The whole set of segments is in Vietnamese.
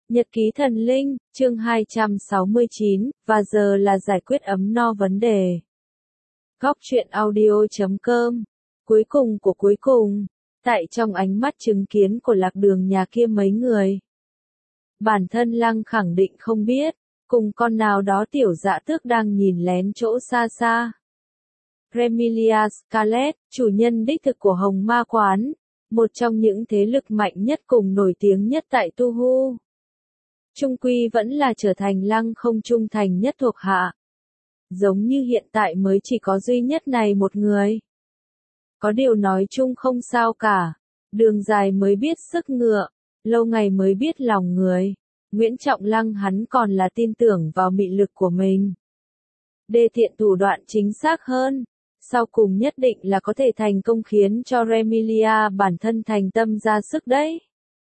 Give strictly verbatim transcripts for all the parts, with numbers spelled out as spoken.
Nhật ký thần linh, chương hai trăm sáu mươi chín, và giờ là giải quyết ấm no vấn đề. Góc truyện audio chấm com. Cuối cùng của cuối cùng, tại trong ánh mắt chứng kiến của lạc đường nhà kia mấy người. Bản thân Lăng khẳng định không biết, cùng con nào đó tiểu dạ tước đang nhìn lén chỗ xa xa. Remilia Scarlet, chủ nhân đích thực của Hồng Ma Quán, một trong những thế lực mạnh nhất cùng nổi tiếng nhất tại Tu Hu. Trung quy vẫn là trở thành Lăng không trung thành nhất thuộc hạ. Giống như hiện tại mới chỉ có duy nhất này một người. Có điều nói chung không sao cả. Đường dài mới biết sức ngựa, lâu ngày mới biết lòng người. Nguyễn Trọng Lăng hắn còn là tin tưởng vào mị lực của mình. Đê thiện thủ đoạn chính xác hơn. Sau cùng nhất định là có thể thành công khiến cho Remilia bản thân thành tâm ra sức đấy.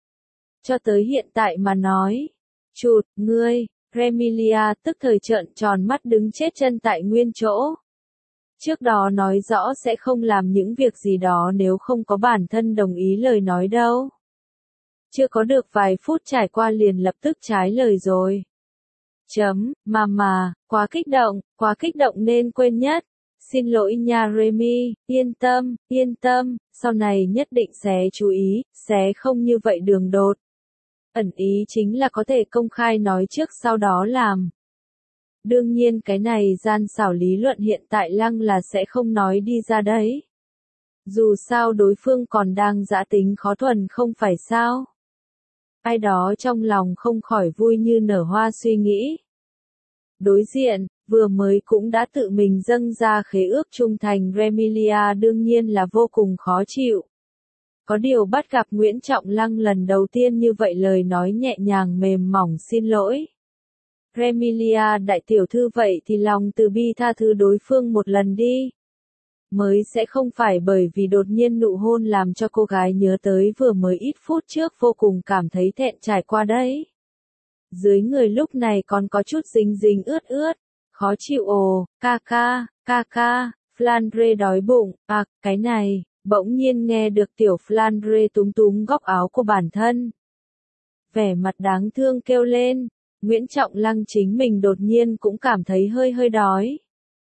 Cho tới hiện tại mà nói. Chụt, ngươi, Remilia tức thời trợn tròn mắt đứng chết chân tại nguyên chỗ. Trước đó nói rõ sẽ không làm những việc gì đó nếu không có bản thân đồng ý lời nói đâu. Chưa có được vài phút trải qua liền lập tức trái lời rồi. Chấm, mà mà, quá kích động, quá kích động nên quên nhất. Xin lỗi nha Remy, yên tâm, yên tâm, sau này nhất định sẽ chú ý, sẽ không như vậy đường đột. Ẩn ý chính là có thể công khai nói trước sau đó làm. Đương nhiên cái này gian xảo lý luận hiện tại Lăng là sẽ không nói đi ra đấy. Dù sao đối phương còn đang giã tính khó thuần không phải sao. Ai đó trong lòng không khỏi vui như nở hoa suy nghĩ. Đối diện, vừa mới cũng đã tự mình dâng ra khế ước trung thành Remilia đương nhiên là vô cùng khó chịu. Có điều bắt gặp Nguyễn Trọng Lăng lần đầu tiên như vậy lời nói nhẹ nhàng mềm mỏng xin lỗi. Remilia đại tiểu thư vậy thì lòng từ bi tha thứ đối phương một lần đi. Mới sẽ không phải bởi vì đột nhiên nụ hôn làm cho cô gái nhớ tới vừa mới ít phút trước vô cùng cảm thấy thẹn trải qua đấy. Dưới người lúc này còn có chút dính dính ướt ướt, khó chịu ồ, ca ca, ca ca, Flandre đói bụng, à, cái này. Bỗng nhiên nghe được tiểu Flandre túm túm góc áo của bản thân. Vẻ mặt đáng thương kêu lên, Nguyễn Trọng Lăng chính mình đột nhiên cũng cảm thấy hơi hơi đói.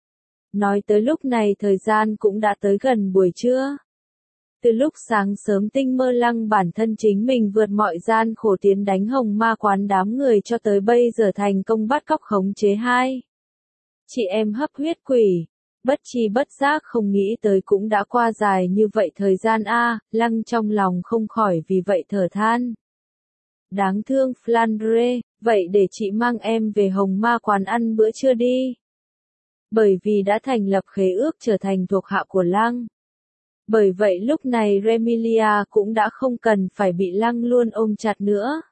Nói tới lúc này thời gian cũng đã tới gần buổi trưa. Từ lúc sáng sớm tinh mơ Lăng bản thân chính mình vượt mọi gian khổ tiến đánh Hồng Ma Quán đám người cho tới bây giờ thành công bắt cóc khống chế hai. Chị em hấp huyết quỷ. Bất chi bất giác không nghĩ tới cũng đã qua dài như vậy thời gian a, Lăng trong lòng không khỏi vì vậy thở than. Đáng thương Flandre, vậy để chị mang em về Hồng Ma Quán ăn bữa trưa đi. Bởi vì đã thành lập khế ước trở thành thuộc hạ của Lăng. Bởi vậy lúc này Remilia cũng đã không cần phải bị Lăng luôn ôm chặt nữa.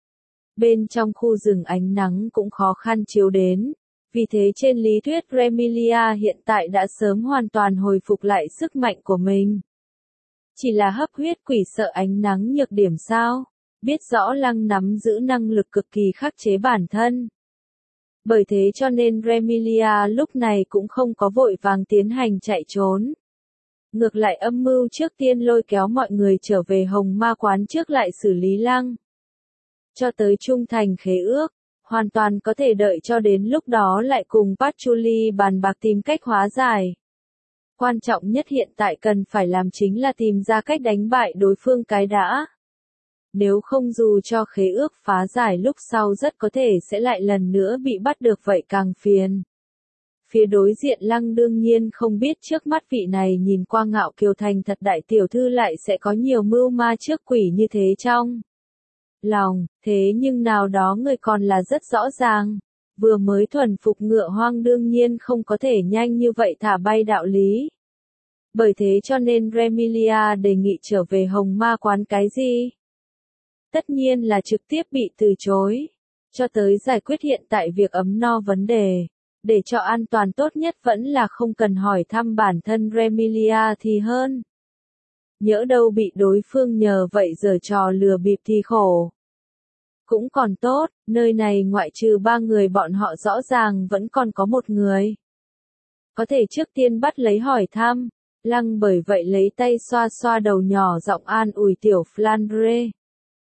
Bên trong khu rừng ánh nắng cũng khó khăn chiếu đến. Vì thế trên lý thuyết Remilia hiện tại đã sớm hoàn toàn hồi phục lại sức mạnh của mình. Chỉ là hấp huyết quỷ sợ ánh nắng nhược điểm sao? Biết rõ Lăng nắm giữ năng lực cực kỳ khắc chế bản thân. Bởi thế cho nên Remilia lúc này cũng không có vội vàng tiến hành chạy trốn. Ngược lại âm mưu trước tiên lôi kéo mọi người trở về Hồng Ma Quán trước lại xử lý Lăng. Cho tới trung thành khế ước. Hoàn toàn có thể đợi cho đến lúc đó lại cùng Patchouli bàn bạc tìm cách hóa giải. Quan trọng nhất hiện tại cần phải làm chính là tìm ra cách đánh bại đối phương cái đã. Nếu không dù cho khế ước phá giải lúc sau rất có thể sẽ lại lần nữa bị bắt được vậy càng phiền. Phía đối diện Lăng đương nhiên không biết trước mắt vị này nhìn qua ngạo kiều thành thật đại tiểu thư lại sẽ có nhiều mưu ma trước quỷ như thế trong lòng, thế nhưng nào đó người còn là rất rõ ràng. Vừa mới thuần phục ngựa hoang đương nhiên không có thể nhanh như vậy thả bay đạo lý. Bởi thế cho nên Remilia đề nghị trở về Hồng Ma Quán cái gì? Tất nhiên là trực tiếp bị từ chối. Cho tới giải quyết hiện tại việc ấm no vấn đề. Để cho an toàn tốt nhất vẫn là không cần hỏi thăm bản thân Remilia thì hơn. Nhỡ đâu bị đối phương nhờ vậy giở trò lừa bịp thì khổ. Cũng còn tốt, nơi này ngoại trừ ba người bọn họ rõ ràng vẫn còn có một người. Có thể trước tiên bắt lấy hỏi thăm, Lăng bởi vậy lấy tay xoa xoa đầu nhỏ giọng an ủi tiểu Flandre.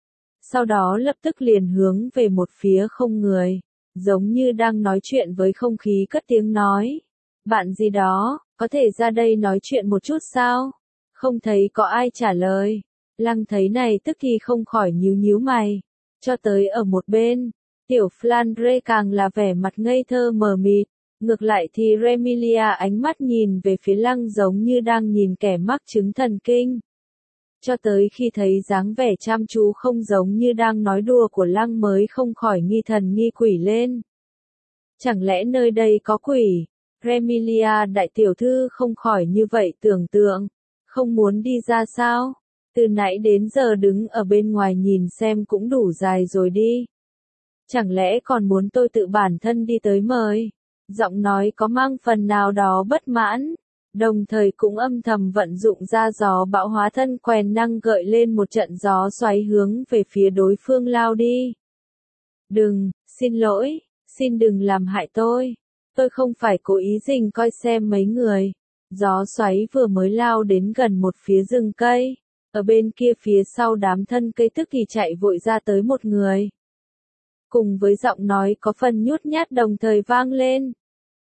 sau đó lập tức liền hướng về một phía không người, giống như đang nói chuyện với không khí cất tiếng nói. Bạn gì đó, có thể ra đây nói chuyện một chút sao? Không thấy có ai trả lời. Lăng thấy này tức thì không khỏi nhíu nhíu mày. Cho tới ở một bên, tiểu Flandre càng là vẻ mặt ngây thơ mờ mịt. Ngược lại thì Remilia ánh mắt nhìn về phía Lăng giống như đang nhìn kẻ mắc chứng thần kinh. Cho tới khi thấy dáng vẻ chăm chú không giống như đang nói đùa của Lăng mới không khỏi nghi thần nghi quỷ lên. Chẳng lẽ nơi đây có quỷ? Remilia đại tiểu thư không khỏi như vậy tưởng tượng. Không muốn đi ra sao? Từ nãy đến giờ đứng ở bên ngoài nhìn xem cũng đủ dài rồi đi. Chẳng lẽ còn muốn tôi tự bản thân đi tới mời? Giọng nói có mang phần nào đó bất mãn, đồng thời cũng âm thầm vận dụng ra gió bão hóa thân quèn năng gợi lên một trận gió xoáy hướng về phía đối phương lao đi. Đừng, xin lỗi, xin đừng làm hại tôi. Tôi không phải cố ý rình coi xem mấy người. Gió xoáy vừa mới lao đến gần một phía rừng cây. Ở bên kia phía sau đám thân cây tức thì chạy vội ra tới một người. Cùng với giọng nói có phần nhút nhát đồng thời vang lên.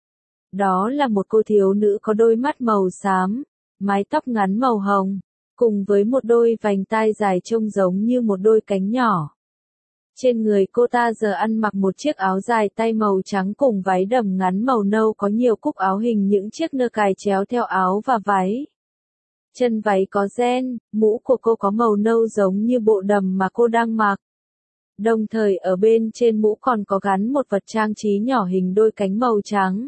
Đó là một cô thiếu nữ có đôi mắt màu xám, mái tóc ngắn màu hồng, cùng với một đôi vành tai dài trông giống như một đôi cánh nhỏ. Trên người cô ta giờ ăn mặc một chiếc áo dài tay màu trắng cùng váy đầm ngắn màu nâu có nhiều cúc áo hình những chiếc nơ cài chéo theo áo và váy. Chân váy có ren, mũ của cô có màu nâu giống như bộ đầm mà cô đang mặc. Đồng thời ở bên trên mũ còn có gắn một vật trang trí nhỏ hình đôi cánh màu trắng.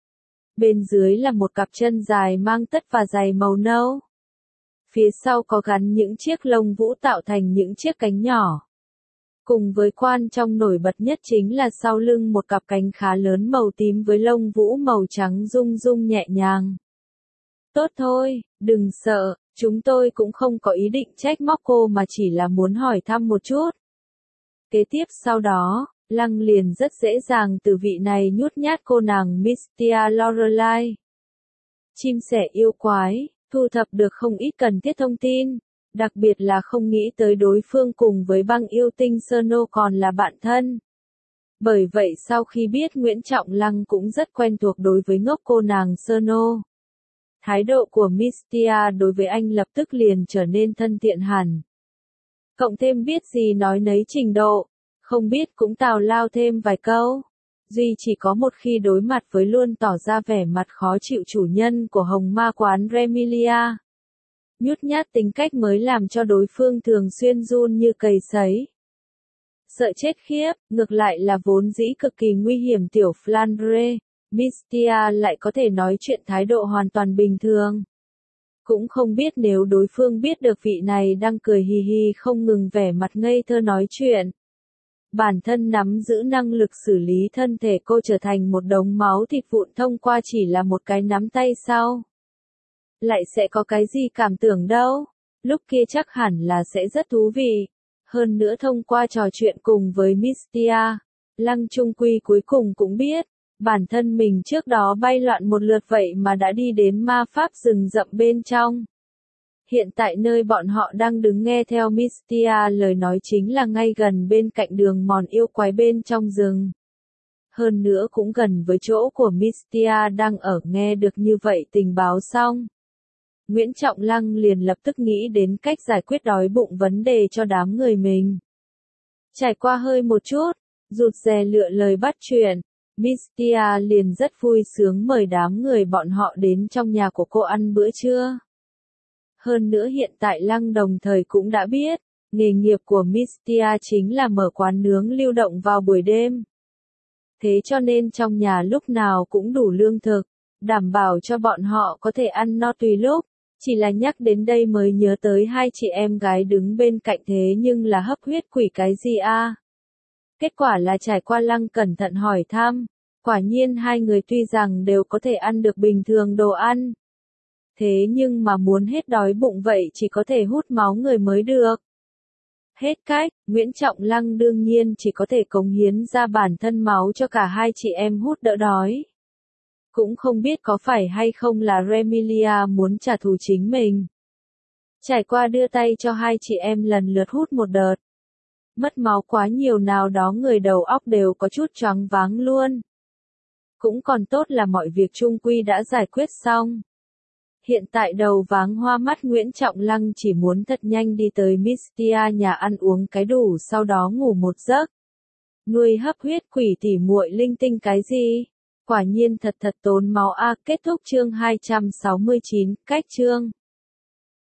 Bên dưới là một cặp chân dài mang tất và giày màu nâu. Phía sau có gắn những chiếc lông vũ tạo thành những chiếc cánh nhỏ. Cùng với quan trọng nổi bật nhất chính là sau lưng một cặp cánh khá lớn màu tím với lông vũ màu trắng rung rung nhẹ nhàng. Tốt thôi, đừng sợ, chúng tôi cũng không có ý định trách móc cô mà chỉ là muốn hỏi thăm một chút. Kế tiếp sau đó, Lăng liền rất dễ dàng từ vị này nhút nhát cô nàng Mystia Lorelai. Chim sẻ yêu quái, thu thập được không ít cần thiết thông tin, đặc biệt là không nghĩ tới đối phương cùng với băng yêu tinh Sơ-nô còn là bạn thân. Bởi vậy sau khi biết Nguyễn Trọng Lăng cũng rất quen thuộc đối với ngốc cô nàng Sơ-nô. Thái độ của Mystia đối với anh lập tức liền trở nên thân thiện hẳn. Cộng thêm biết gì nói nấy trình độ, không biết cũng tào lao thêm vài câu. Duy chỉ có một khi đối mặt với luôn tỏ ra vẻ mặt khó chịu chủ nhân của hồng ma quán Remilia. Nhút nhát tính cách mới làm cho đối phương thường xuyên run như cầy sấy. Sợ chết khiếp, ngược lại là vốn dĩ cực kỳ nguy hiểm tiểu Flandre, Mystia lại có thể nói chuyện thái độ hoàn toàn bình thường. Cũng không biết nếu đối phương biết được vị này đang cười hì hì không ngừng vẻ mặt ngây thơ nói chuyện. Bản thân nắm giữ năng lực xử lý thân thể cô trở thành một đống máu thịt vụn thông qua chỉ là một cái nắm tay sau. Lại sẽ có cái gì cảm tưởng đâu, lúc kia chắc hẳn là sẽ rất thú vị. Hơn nữa thông qua trò chuyện cùng với Mystia, Lăng Trung Quy cuối cùng cũng biết, bản thân mình trước đó bay loạn một lượt vậy mà đã đi đến ma pháp rừng rậm bên trong. Hiện tại nơi bọn họ đang đứng nghe theo Mystia lời nói chính là ngay gần bên cạnh đường mòn yêu quái bên trong rừng. Hơn nữa cũng gần với chỗ của Mystia đang ở nghe được như vậy tình báo xong. Nguyễn Trọng Lăng liền lập tức nghĩ đến cách giải quyết đói bụng vấn đề cho đám người mình. Trải qua hơi một chút, rụt rè lựa lời bắt chuyện, Mystia liền rất vui sướng mời đám người bọn họ đến trong nhà của cô ăn bữa trưa. Hơn nữa hiện tại Lăng đồng thời cũng đã biết, nghề nghiệp của Mystia chính là mở quán nướng lưu động vào buổi đêm. Thế cho nên trong nhà lúc nào cũng đủ lương thực, đảm bảo cho bọn họ có thể ăn no tùy lúc. Chỉ là nhắc đến đây mới nhớ tới hai chị em gái đứng bên cạnh thế nhưng là hấp huyết quỷ cái gì a? Kết quả là trải qua Lăng cẩn thận hỏi thăm, quả nhiên hai người tuy rằng đều có thể ăn được bình thường đồ ăn. Thế nhưng mà muốn hết đói bụng vậy chỉ có thể hút máu người mới được. Hết cách, Nguyễn Trọng Lăng đương nhiên chỉ có thể cống hiến ra bản thân máu cho cả hai chị em hút đỡ đói. Cũng không biết có phải hay không là Remilia muốn trả thù chính mình. Trải qua đưa tay cho hai chị em lần lượt hút một đợt. Mất máu quá nhiều nào đó người đầu óc đều có chút choáng váng luôn. Cũng còn tốt là mọi việc chung quy đã giải quyết xong. Hiện tại đầu váng hoa mắt Nguyễn Trọng Lăng chỉ muốn thật nhanh đi tới Mistia nhà ăn uống cái đủ sau đó ngủ một giấc. Nuôi hấp huyết quỷ tỉ muội linh tinh cái gì? Quả nhiên thật thật tốn máu a. Kết thúc chương hai trăm sáu mươi chín, cách chương.